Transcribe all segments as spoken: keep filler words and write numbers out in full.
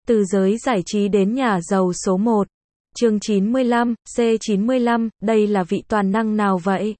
Từ giới giải trí đến nhà giàu số một. Chương chín mươi lăm, C chín mươi lăm, đây là vị toàn năng nào vậy?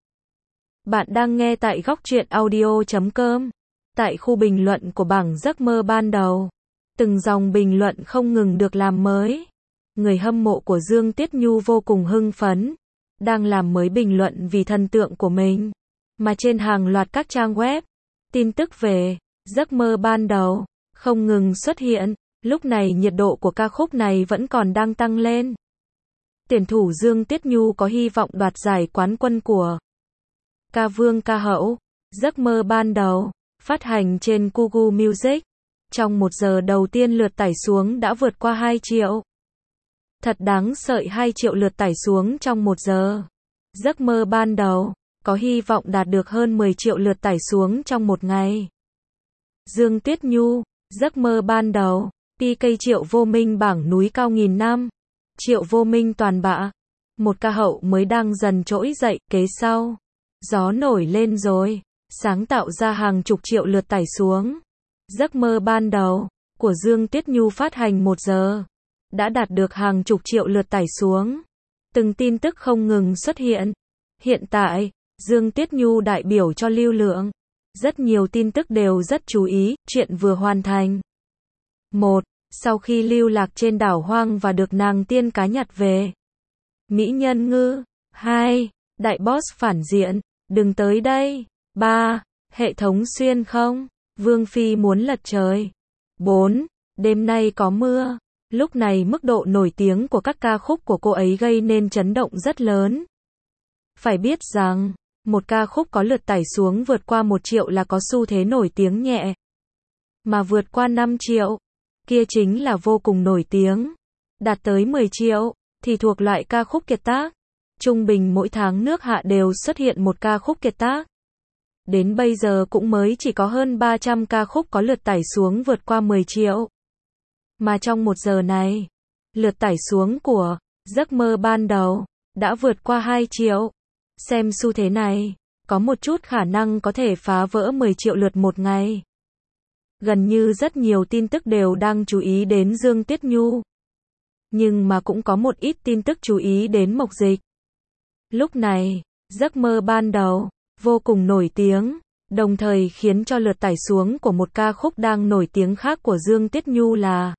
Bạn đang nghe tại góc truyện audio chấm com. Tại khu bình luận của bảng giấc mơ ban đầu, từng dòng bình luận không ngừng được làm mới. Người hâm mộ của Dương Tiết Nhu vô cùng hưng phấn, đang làm mới bình luận vì thần tượng của mình. Mà trên hàng loạt các trang web, tin tức về giấc mơ ban đầu không ngừng xuất hiện. Lúc này nhiệt độ của ca khúc này vẫn còn đang tăng lên. Tuyển thủ Dương Tiết Nhu có hy vọng đoạt giải quán quân của ca vương ca hậu. Giấc mơ ban đầu, phát hành trên Kugu Music. Trong một giờ đầu tiên lượt tải xuống đã vượt qua hai triệu. Thật đáng sợ, hai triệu lượt tải xuống trong một giờ. Giấc mơ ban đầu, có hy vọng đạt được hơn mười triệu lượt tải xuống trong một ngày. Dương Tiết Nhu, giấc mơ ban đầu. pê ca Triệu Vô Minh bảng núi cao nghìn năm. Triệu Vô Minh toàn bạ. Một ca hậu mới đang dần trỗi dậy, kế sau. Gió nổi lên rồi. Sáng tạo ra hàng chục triệu lượt tải xuống. Giấc mơ ban đầu của Dương Tiết Nhu phát hành một giờ. Đã đạt được hàng chục triệu lượt tải xuống. Từng tin tức không ngừng xuất hiện. Hiện tại, Dương Tiết Nhu đại biểu cho lưu lượng. Rất nhiều tin tức đều rất chú ý, chuyện vừa hoàn thành. một. Sau khi lưu lạc trên đảo hoang và được nàng tiên cá nhặt về. Mỹ nhân ngư. hai. Đại boss phản diện, đừng tới đây. ba. Hệ thống xuyên không. Vương Phi muốn lật trời. bốn. Đêm nay có mưa. Lúc này mức độ nổi tiếng của các ca khúc của cô ấy gây nên chấn động rất lớn. Phải biết rằng, một ca khúc có lượt tải xuống vượt qua một triệu là có xu thế nổi tiếng nhẹ. Mà vượt qua năm triệu, kia chính là vô cùng nổi tiếng. Đạt tới mười triệu, thì thuộc loại ca khúc kiệt tác. Trung bình mỗi tháng nước Hạ đều xuất hiện một ca khúc kiệt tác. Đến bây giờ cũng mới chỉ có hơn ba trăm ca khúc có lượt tải xuống vượt qua mười triệu. Mà trong một giờ này, lượt tải xuống của giấc mơ ban đầu đã vượt qua hai triệu. Xem xu thế này, có một chút khả năng có thể phá vỡ mười triệu lượt một ngày. Gần như rất nhiều tin tức đều đang chú ý đến Dương Tiết Nhu. Nhưng mà cũng có một ít tin tức chú ý đến Mộc Dịch. Lúc này, giấc mơ ban đầu, vô cùng nổi tiếng, đồng thời khiến cho lượt tải xuống của một ca khúc đang nổi tiếng khác của Dương Tiết Nhu là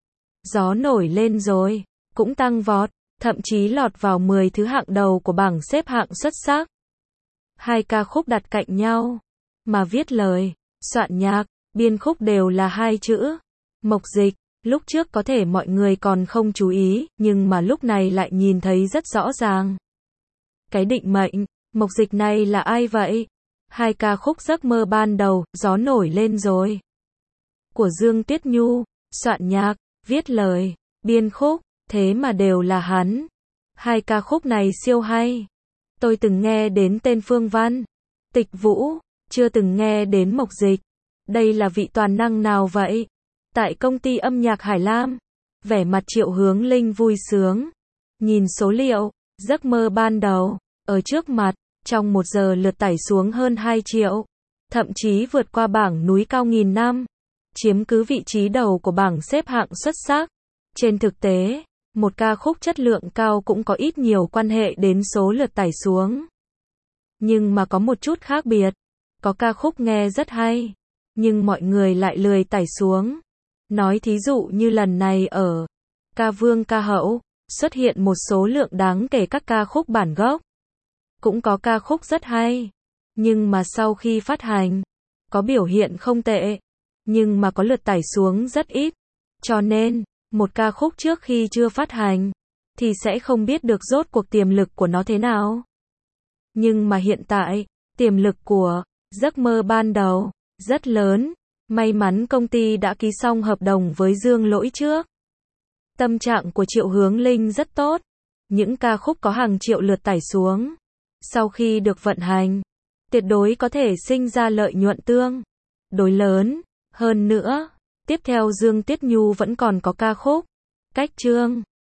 Gió nổi lên rồi, cũng tăng vọt, thậm chí lọt vào mười thứ hạng đầu của bảng xếp hạng xuất sắc. Hai ca khúc đặt cạnh nhau, mà viết lời, soạn nhạc, biên khúc đều là hai chữ Mộc Dịch. Lúc trước có thể mọi người còn không chú ý, nhưng mà lúc này lại nhìn thấy rất rõ ràng. Cái định mệnh Mộc Dịch này là ai vậy? Hai ca khúc giấc mơ ban đầu, Gió nổi lên rồi của Dương Tiết Nhu, soạn nhạc, viết lời, biên khúc, thế mà đều là hắn. Hai ca khúc này siêu hay. Tôi từng nghe đến tên Phương Văn, Tịch Vũ, chưa từng nghe đến Mộc Dịch. Đây là vị toàn năng nào vậy? Tại công ty âm nhạc Hải Lam, vẻ mặt Triệu Hướng Linh vui sướng. Nhìn số liệu, giấc mơ ban đầu, ở trước mặt, trong một giờ lượt tải xuống hơn hai triệu. Thậm chí vượt qua bảng núi cao nghìn năm. Chiếm cứ vị trí đầu của bảng xếp hạng xuất sắc. Trên thực tế, một ca khúc chất lượng cao cũng có ít nhiều quan hệ đến số lượt tải xuống. Nhưng mà có một chút khác biệt. Có ca khúc nghe rất hay, nhưng mọi người lại lười tải xuống. Nói thí dụ như lần này ở ca vương ca hậu, xuất hiện một số lượng đáng kể các ca khúc bản gốc. Cũng có ca khúc rất hay, nhưng mà sau khi phát hành, có biểu hiện không tệ, nhưng mà có lượt tải xuống rất ít. Cho nên, một ca khúc trước khi chưa phát hành, thì sẽ không biết được rốt cuộc tiềm lực của nó thế nào. Nhưng mà hiện tại, tiềm lực của giấc mơ ban đầu rất lớn. May mắn công ty đã ký xong hợp đồng với Dương Lỗi trước. Tâm trạng của Triệu Hướng Linh rất tốt. Những ca khúc có hàng triệu lượt tải xuống, sau khi được vận hành, tuyệt đối có thể sinh ra lợi nhuận tương đối lớn. Hơn nữa, tiếp theo Dương Tiết Nhu vẫn còn có ca khúc Cách Chương.